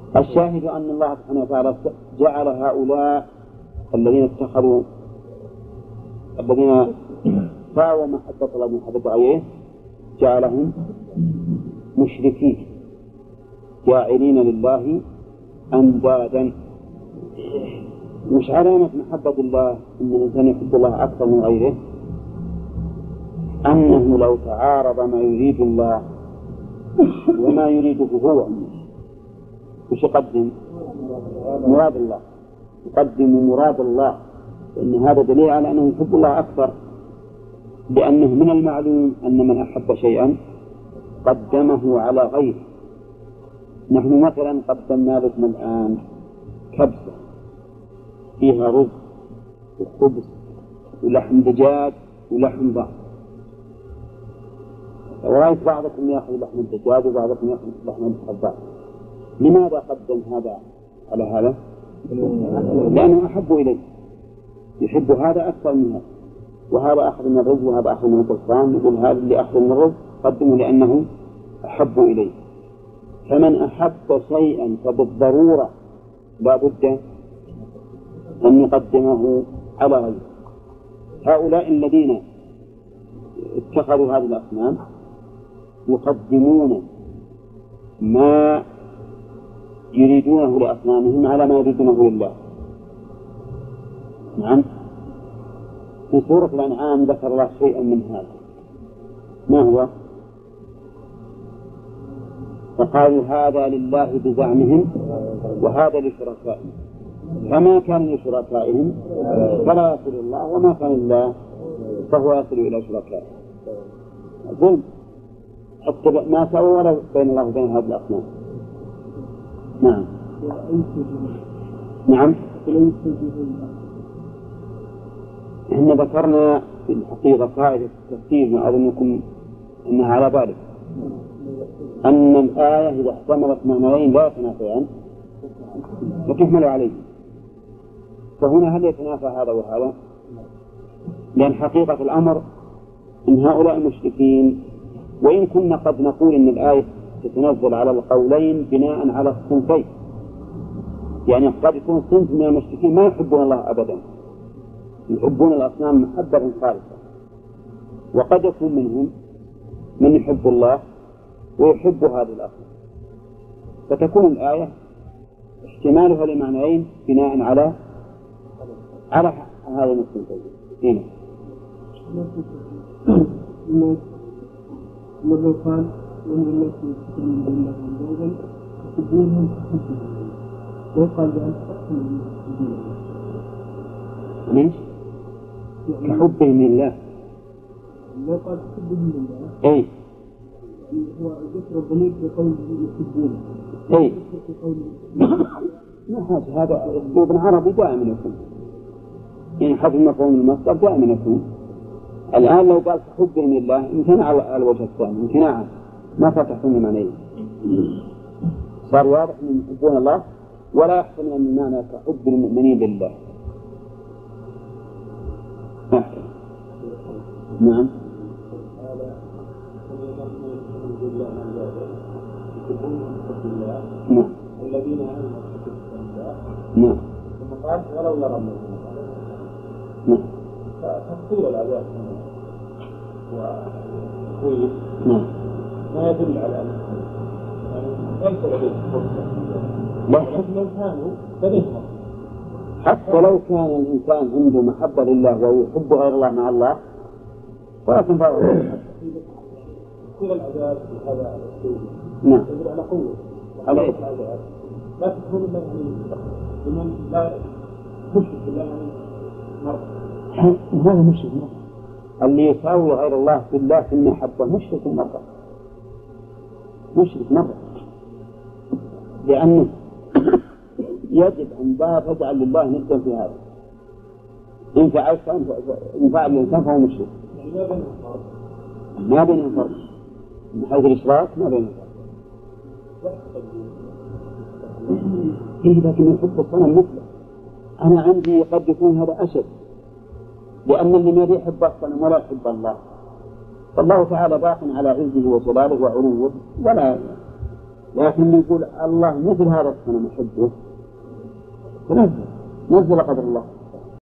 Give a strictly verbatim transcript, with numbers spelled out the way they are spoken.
الشاهد أن الله سبحانه وتعالى جعل هؤلاء الذين اتخذوا الذين ساووا محبة الله ومحبة غيره جعلهم مشركين جاعلين لله أندادا. مش علامة محبة الله أن الإنسان يحب الله أكثر من غيره أنه لو تعارض ما يريد الله وما يريده هو وش يقدم؟ مراد الله، يقدم مراد الله، لأن هذا دليل على أنه يحب الله أكثر، لأنه من المعلوم أن من أحب شيئا قدمه على غيره. نحن مثلا قدمنا لكم الآن كبسة فيها رز وخبز ولحم دجاج ولحم ضأن، ورأيت بعضكم يأخذ لحم الدجاج وبعضكم يأخذ لحم الضأن. لماذا قدم هذا على هذا؟ لأنه أحب إليه، يحب هذا أكثر من هذا، وهذا أخذ من الرز وهذا أخذ من القرصان، يقول هذا اللي أخذ من الرز قدمه لأنه أحب إليه. فمن أحب شيئا فبالضرورة لا بد أن يقدمه على غيره. هؤلاء الذين اتخذوا هذه الأصنام يقدمون ما يريدونه لأصنامهم على ما يريدونه لله. نعم، في سورة الأنعام ذكر الله شيئا من هذا. ما هو؟ فقالوا هذا لله بزعمهم وهذا لشركائهم، فما كان لشركائهم فلا يصل الله، وما كان لله فهو يصل إلى شركائه. ظلم حتى ما سوى بين الله وبين هذه الأصنام. نعم نعم. احنا ذكرنا في الحقيقة قاعدة التفسير، ما أظنكم أنها على بالك، أن الآية إذا احتملت معنيين لا يتنافيان وتحمل عليه. فهنا هل يتنافى هذا وهذا؟ لأن حقيقة الأمر أن هؤلاء المشركين، وإن كنا قد نقول أن الآية تتنزل على القولين بناء على الصنفين، يعني قد يكون صنف من المشركين ما يحبون الله أبدا، يحبون الأصنام محبة خالصة، وقد يكون منهم من يحب الله ويحب هذه الأصنام، فتكون الآية احتمالها لمعنيين بناء على على هذا الصنفين. هنا مرة قال ومن الناس يستقيم بالله عندهم يحبونهم كحبهم، وقال بأن تحبهم ليش؟ كحبهم لله. لو قال تحبهم لله أي هو ذكر الضمير بقوله يحبونه. أي ما هذا هذا أسلوب عربي دائما يكون، يعني حذف مفعول المصدر دائما يكون. الآن لو قال حبهم لله امتنع على الوجه الثاني امتناعا، ما صار تحسن معنيه، صار واضح من يحبون الله ولا يحسن من معنى كحب المؤمنين لله. أحسن. نعم نعم الذين آمنوا بالله نعم ثم قال ولو يرى نعم فتفصيل الآيات وتقويل نعم ما يدل على أنه يعني ليس لديه فرصة، لكن لو كانوا لديهم حتى لو كان الإنسان عنده محبة لله ويحب غير الله مع الله ولكن بعض كل العذاب بهذا الأسلوب نعم يدل على قوة على العذاب، لا تكون إلا يعني لمن لا مشرك بالله يعني مرة هذا مشرك مرة. اللي يساوي غير الله بالله في المحبة مشرك مرة، مشرك مرة، لأنه يجب أن لا تجعل لله ندا في هذا. إن فعلت إن فعل الإنسان فهو مشرك. ما بينهم فرق من حيث الإشراك، ما بينهم فرق. إيه لكن يحب الصنم مثله. أنا عندي قد يكون هذا أشد، لأن الذي يحب الصنم ولا يحب الله، فالله تعالى باق على عزه وجلاله وعلوه ولا لكن يقول الله مثل هذا الصنم أحبه، نزل نزل قدر الله.